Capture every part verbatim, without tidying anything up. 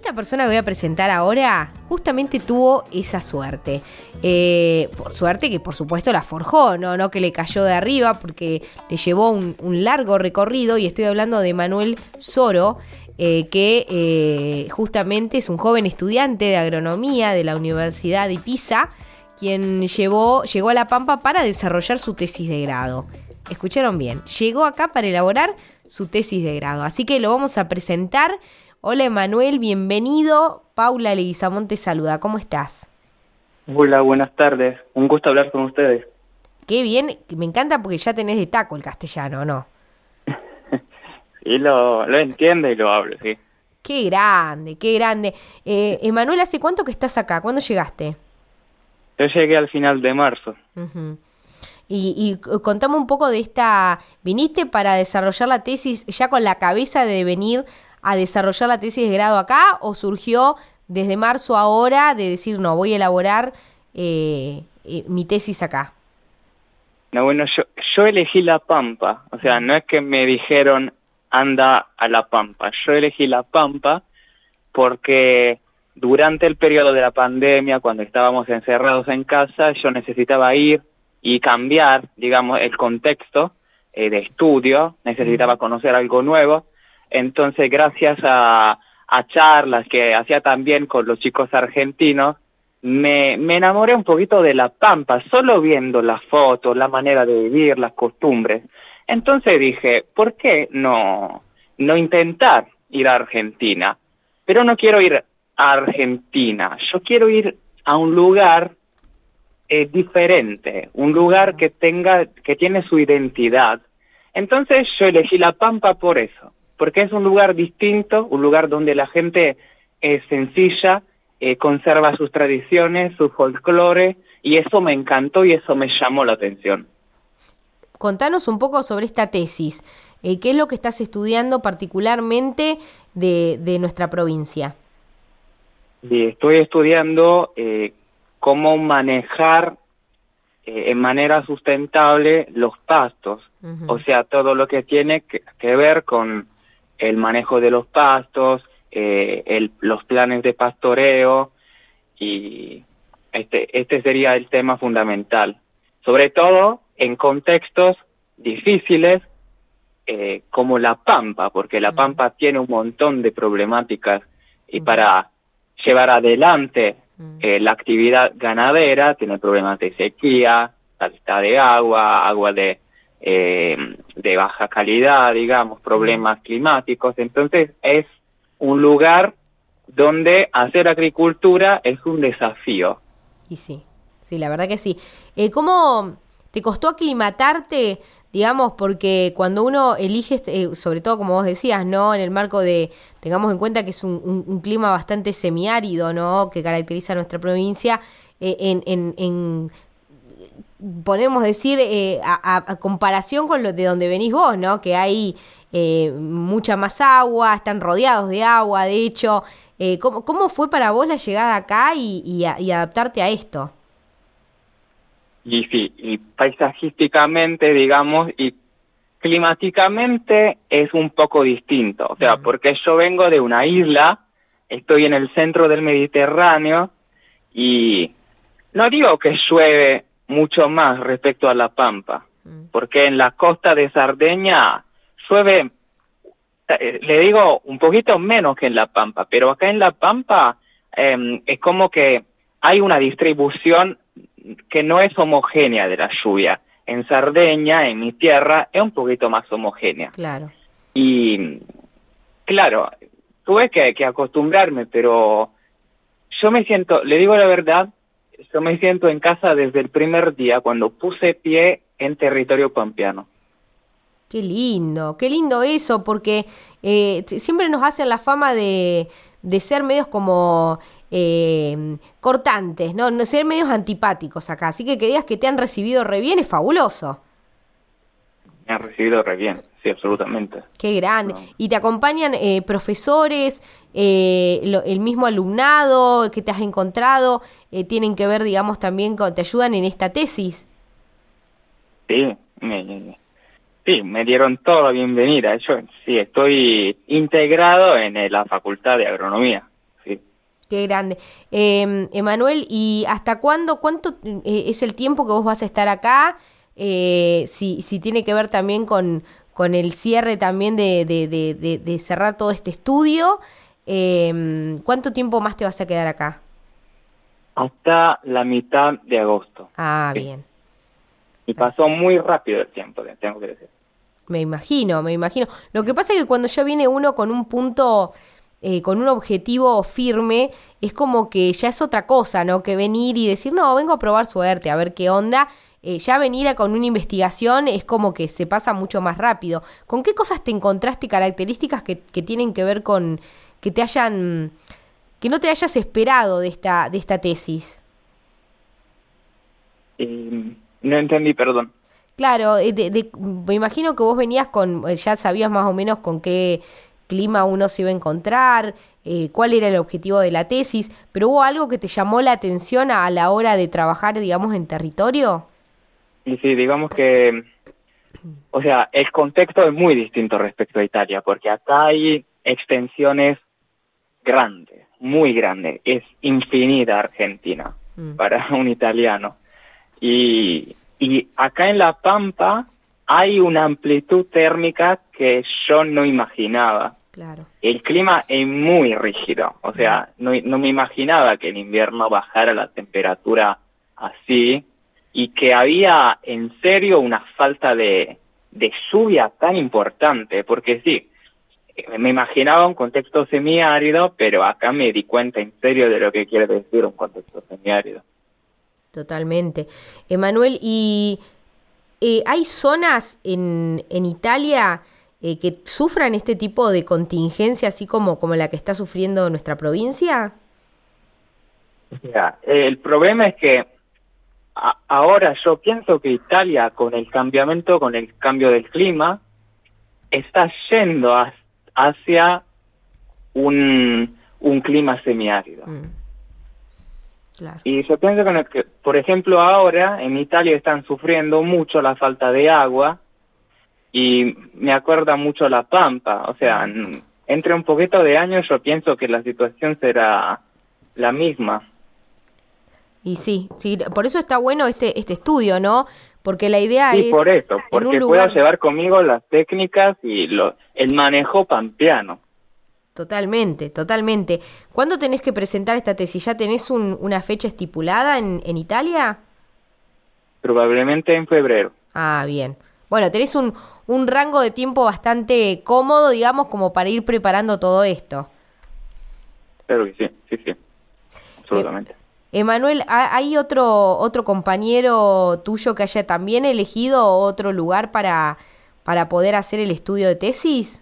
Esta persona que voy a presentar ahora justamente tuvo esa suerte. Eh, por suerte que por supuesto la forjó, ¿no? No que le cayó de arriba, porque le llevó un, un largo recorrido, y estoy hablando de Manuel Soro, eh, que eh, justamente es un joven estudiante de agronomía de la Universidad de Pisa, quien llevó, llegó a La Pampa para desarrollar su tesis de grado. Escucharon bien, llegó acá para elaborar su tesis de grado. Así que lo vamos a presentar. Hola Emanuel, bienvenido. Paula Leguizamón te saluda, ¿cómo estás? Hola, buenas tardes. Un gusto hablar con ustedes. Qué bien, me encanta porque ya tenés de taco el castellano, ¿no? Sí, lo, lo entiendo y lo hablo, sí. Qué grande, qué grande. Eh, Emanuel, ¿hace cuánto que estás acá? ¿Cuándo llegaste? Yo llegué al final de marzo. Uh-huh. Y, y contame un poco de esta... ¿Viniste para desarrollar la tesis ya con la cabeza de venir a desarrollar la tesis de grado acá, o surgió desde marzo ahora de decir, no, voy a elaborar eh, eh, mi tesis acá? No, bueno, yo, yo elegí La Pampa. O sea, no es que me dijeron, anda a La Pampa. Yo elegí La Pampa porque durante el periodo de la pandemia, cuando estábamos encerrados en casa, yo necesitaba ir y cambiar, digamos, el contexto eh, de estudio. Necesitaba conocer algo nuevo. Entonces, gracias a, a charlas que hacía también con los chicos argentinos, me, me enamoré un poquito de La Pampa, solo viendo las fotos, la manera de vivir, las costumbres. Entonces dije, ¿por qué no, no intentar ir a Argentina? Pero no quiero ir a Argentina, yo quiero ir a un lugar eh, diferente, un lugar que tenga, que tiene su identidad. Entonces yo elegí La Pampa por eso. Porque es un lugar distinto, un lugar donde la gente es sencilla, eh, conserva sus tradiciones, su folclore, y eso me encantó y eso me llamó la atención. Contanos un poco sobre esta tesis. Eh, ¿Qué es lo que estás estudiando particularmente de, de nuestra provincia? Y estoy estudiando eh, cómo manejar eh, en manera sustentable los pastos, uh-huh. O sea, todo lo que tiene que, que ver con el manejo de los pastos, eh, el, los planes de pastoreo, y este, este sería el tema fundamental. Sobre todo en contextos difíciles eh, como La Pampa, porque La Pampa uh-huh. tiene un montón de problemáticas, y uh-huh. para llevar adelante uh-huh. eh, la actividad ganadera tiene problemas de sequía, falta de agua, agua de... Eh, de baja calidad, digamos, problemas climáticos. Entonces es un lugar donde hacer agricultura es un desafío. Y sí, sí, la verdad que sí. Eh, ¿Cómo te costó aclimatarte, digamos, porque cuando uno elige, eh, sobre todo como vos decías, ¿no? En el marco de, tengamos en cuenta que es un, un, un clima bastante semiárido, ¿no? Que caracteriza a nuestra provincia, eh, en, en, en podemos decir, eh, a, a comparación con lo de donde venís vos, ¿no? Que hay eh, mucha más agua, están rodeados de agua, de hecho. Eh, ¿cómo, ¿Cómo fue para vos la llegada acá y, y, a, y adaptarte a esto? Y sí, y paisajísticamente, digamos, y climáticamente es un poco distinto. O sea, uh-huh. porque yo vengo de una isla, estoy en el centro del Mediterráneo, y no digo que llueve mucho más respecto a La Pampa, porque en la costa de Sardeña llueve, eh, le digo, un poquito menos que en La Pampa, pero acá en La Pampa eh, es como que hay una distribución que no es homogénea de la lluvia. En Sardeña, en mi tierra, es un poquito más homogénea. Claro. Y, claro, tuve que, que acostumbrarme, pero yo me siento, le digo la verdad, yo me siento en casa desde el primer día, cuando puse pie en territorio pampeano. Qué lindo, qué lindo eso, porque eh, siempre nos hacen la fama de, de ser medios como eh, cortantes, ¿no? No ser medios antipáticos acá. Así que que digas que te han recibido re bien es fabuloso. Me han recibido re bien, sí, absolutamente. Qué grande. No. ¿Y te acompañan eh, profesores, eh, lo, el mismo alumnado que te has encontrado? Eh, ¿Tienen que ver, digamos, también, con, te ayudan en esta tesis? Sí, me, sí, me dieron toda la bienvenida. Yo sí, estoy integrado en la Facultad de Agronomía. Qué grande. Eh, Emanuel, ¿y hasta cuándo, cuánto eh, es el tiempo que vos vas a estar acá? Eh, si, si tiene que ver también con, con el cierre también de, de, de, de, de cerrar todo este estudio. Eh, ¿Cuánto tiempo más te vas a quedar acá? Hasta la mitad de agosto. Ah, Sí. bien. Y pasó muy rápido el tiempo, tengo que decir. Me imagino, me imagino. Lo que pasa es que cuando ya viene uno con un punto, eh, con un objetivo firme, es como que ya es otra cosa, ¿no? Que venir y decir, no, vengo a probar suerte, a ver qué onda. Eh, ya venir a con una investigación es como que se pasa mucho más rápido. ¿Con qué cosas te encontraste, características que, que tienen que ver con que te hayan, que no te hayas esperado de esta, de esta tesis? Y no entendí, perdón. Claro, de, de, me imagino que vos venías con, ya sabías más o menos con qué clima uno se iba a encontrar, eh, cuál era el objetivo de la tesis, pero ¿hubo algo que te llamó la atención a, a la hora de trabajar, digamos, en territorio? Y sí, digamos que, o sea, el contexto es muy distinto respecto a Italia, porque acá hay extensiones grandes, muy grandes, es infinita Argentina mm. para un italiano. Y, y acá en La Pampa hay una amplitud térmica que yo no imaginaba. Claro. El clima es muy rígido, o sea, no, no me imaginaba que en invierno bajara la temperatura así y que había en serio una falta de, de lluvia tan importante, porque sí, me imaginaba un contexto semiárido, pero acá me di cuenta en serio de lo que quiere decir un contexto semiárido. Totalmente. Emanuel, ¿y eh, hay zonas en, en Italia eh, que sufran este tipo de contingencia, así como, como la que está sufriendo nuestra provincia? Ya, el problema es que a, ahora yo pienso que Italia, con el cambiamiento, con el cambio del clima, está yendo a, hacia un, un clima semiárido. Mm. Claro. Y yo pienso que, por ejemplo, ahora en Italia están sufriendo mucho la falta de agua y me acuerda mucho La Pampa. O sea, entre un poquito de años yo pienso que la situación será la misma. Y sí, sí, por eso está bueno este este estudio, ¿no? Porque la idea sí, es... Sí, por eso, porque un lugar... puedo llevar conmigo las técnicas y lo, el manejo pampeano. Totalmente, totalmente. ¿Cuándo tenés que presentar esta tesis? ¿Ya tenés un, una fecha estipulada en, en Italia? Probablemente en febrero. Ah, bien. Bueno, tenés un, un rango de tiempo bastante cómodo, digamos, como para ir preparando todo esto. Claro que sí, sí, sí, absolutamente. Eh, Emanuel, ¿hay otro otro compañero tuyo que haya también elegido otro lugar para, para poder hacer el estudio de tesis?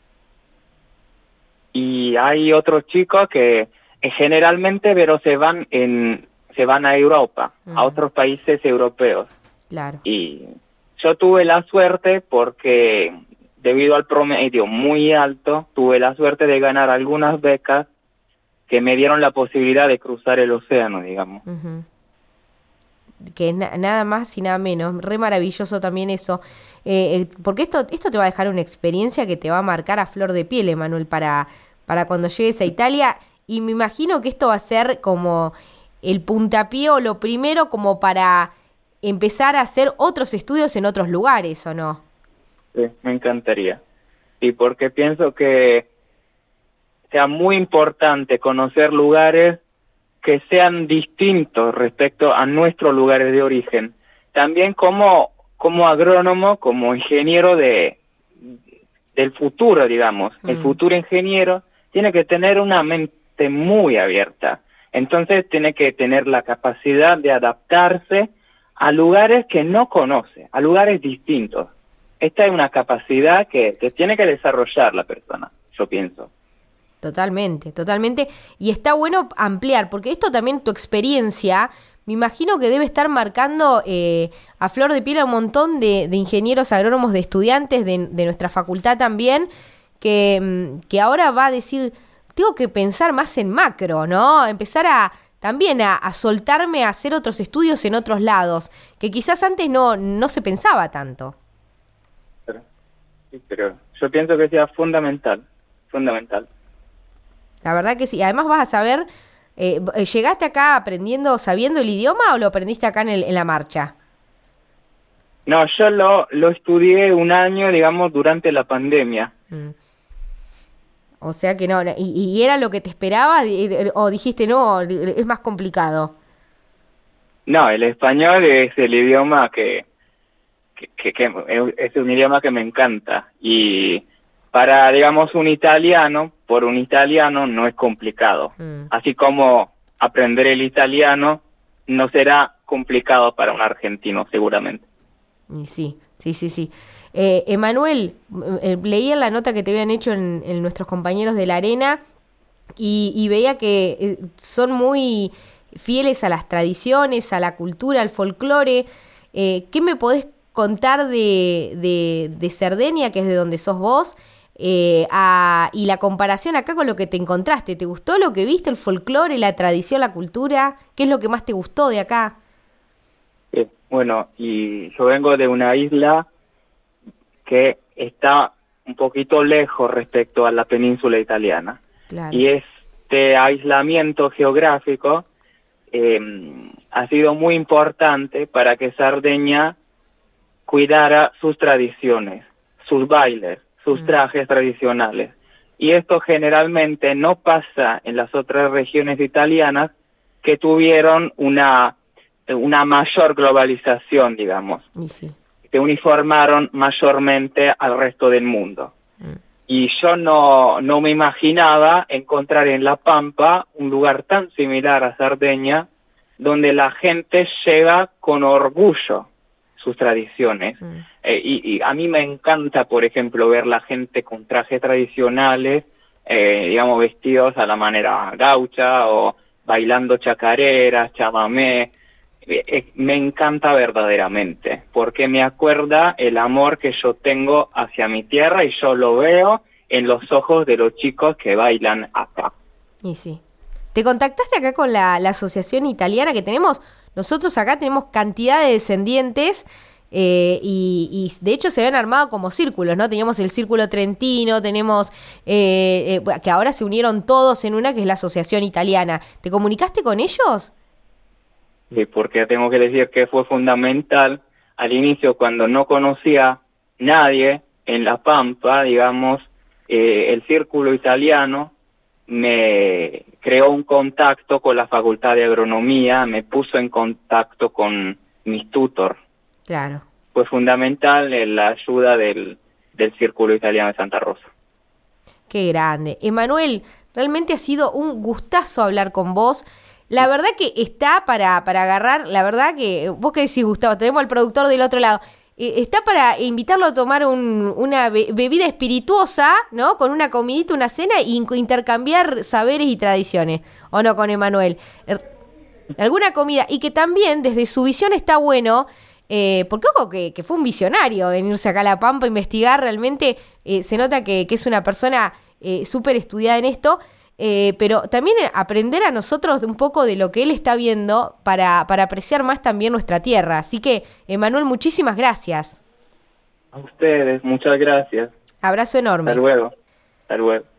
Y hay otros chicos que generalmente pero se van en se van a Europa, uh-huh. a otros países europeos. Claro. Y yo tuve la suerte porque debido al promedio muy alto, tuve la suerte de ganar algunas becas que me dieron la posibilidad de cruzar el océano, digamos. Uh-huh. Que es na- nada más y nada menos, re maravilloso también eso, eh, eh, porque esto esto te va a dejar una experiencia que te va a marcar a flor de piel, Emanuel, para, para cuando llegues a Italia, y me imagino que esto va a ser como el puntapié o lo primero como para empezar a hacer otros estudios en otros lugares, ¿o no? Sí, me encantaría. Y porque pienso que sea muy importante conocer lugares que sean distintos respecto a nuestros lugares de origen. También como, como agrónomo, como ingeniero de del futuro, digamos. Mm. El futuro ingeniero tiene que tener una mente muy abierta. Entonces tiene que tener la capacidad de adaptarse a lugares que no conoce, a lugares distintos. Esta es una capacidad que, que tiene que desarrollar la persona, yo pienso. Totalmente, totalmente. Y está bueno ampliar, porque esto también, tu experiencia, me imagino que debe estar marcando eh, a flor de piel a un montón de, de ingenieros agrónomos, de estudiantes de, de nuestra facultad también, que, que ahora va a decir, tengo que pensar más en macro, ¿no? Empezar a también a, a soltarme a hacer otros estudios en otros lados, que quizás antes no, no se pensaba tanto. Pero, sí, pero yo pienso que sea fundamental, fundamental. La verdad que sí. Además vas a saber Eh, ¿Llegaste acá aprendiendo, sabiendo el idioma o lo aprendiste acá en, el, en la marcha? No, yo lo, lo estudié un año, digamos, durante la pandemia. Mm. O sea que no, ¿y, y era lo que te esperaba o dijiste no, es más complicado? No, el español es el idioma que, que, que, que es un idioma que me encanta. Y para, digamos, un italiano, por un italiano no es complicado. Mm. Así como aprender el italiano no será complicado para un argentino, seguramente. Y sí, sí, sí, sí. Eh, Emanuel, eh, leía la nota que te habían hecho en, en nuestros compañeros de La Arena y, y veía que eh, son muy fieles a las tradiciones, a la cultura, al folclore. Eh, ¿Qué me podés contar de, de, de Cerdeña, que es de donde sos vos, eh, a, y la comparación acá con lo que te encontraste? ¿Te gustó lo que viste, el folclore, la tradición, la cultura? ¿Qué es lo que más te gustó de acá? Eh, bueno, y yo vengo de una isla que está un poquito lejos respecto a la península italiana. Claro. Y este aislamiento geográfico eh, ha sido muy importante para que Cerdeña cuidara sus tradiciones, sus bailes, sus mm. trajes tradicionales. Y esto generalmente no pasa en las otras regiones italianas que tuvieron una, una mayor globalización, digamos. Y sí. Se uniformaron mayormente al resto del mundo. Mm. Y yo no, no me imaginaba encontrar en La Pampa un lugar tan similar a Cerdeña, donde la gente lleva con orgullo sus tradiciones. Mm. Eh, y, y a mí me encanta, por ejemplo, ver la gente con trajes tradicionales, eh, digamos, vestidos a la manera gaucha o bailando chacareras, chamamé. Me encanta verdaderamente, porque me acuerda el amor que yo tengo hacia mi tierra y yo lo veo en los ojos de los chicos que bailan acá. Y sí. ¿Te contactaste acá con la, la asociación italiana que tenemos? Nosotros acá tenemos cantidad de descendientes eh, y, y de hecho se habían armado como círculos, ¿no? Teníamos el Círculo Trentino, tenemos eh, eh, que ahora se unieron todos en una que es la asociación italiana. ¿Te comunicaste con ellos? Sí, porque tengo que decir que fue fundamental al inicio cuando no conocía nadie en La Pampa, digamos, eh, el círculo italiano me creó un contacto con la Facultad de Agronomía, me puso en contacto con mis tutors. Claro. Fue fundamental en la ayuda del, del círculo italiano de Santa Rosa. Qué grande. Emanuel, realmente ha sido un gustazo hablar con vos. La verdad que está para, para agarrar, la verdad que, vos qué decís, Gustavo, tenemos al productor del otro lado, eh, está para invitarlo a tomar un, una be- bebida espirituosa, ¿no? Con una comidita, una cena, e intercambiar saberes y tradiciones, ¿o no, con Emanuel? Er, alguna comida, y que también desde su visión está bueno, eh, porque ojo que, que fue un visionario venirse acá a La Pampa a investigar, realmente eh, se nota que, que es una persona eh, súper estudiada en esto. Eh, pero también aprender a nosotros de un poco de lo que él está viendo para, para apreciar más también nuestra tierra. Así que, Emanuel, muchísimas gracias. A ustedes, muchas gracias. Abrazo enorme. Hasta luego. Hasta luego.